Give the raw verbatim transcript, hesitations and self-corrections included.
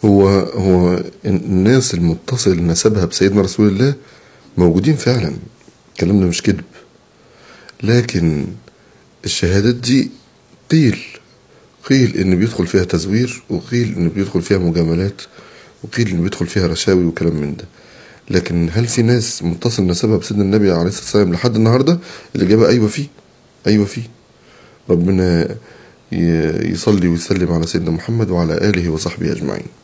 هو هو الناس المتصل نسبها بسيدنا رسول الله موجودين فعلا، الكلام ده مش كذب. لكن الشهادات دي قيل قيل ان بيدخل فيها تزوير، وقيل ان بيدخل فيها مجاملات، وقيل ان بيدخل فيها رشاوي وكلام من ده. لكن هل في ناس متصل نسبها بسيدنا النبي عليه الصلاة والسلام لحد النهاردة؟ الإجابة أيوة فيه، أيوة فيه. ربنا يصلي ويسلم على سيدنا محمد وعلى آله وصحبه أجمعين.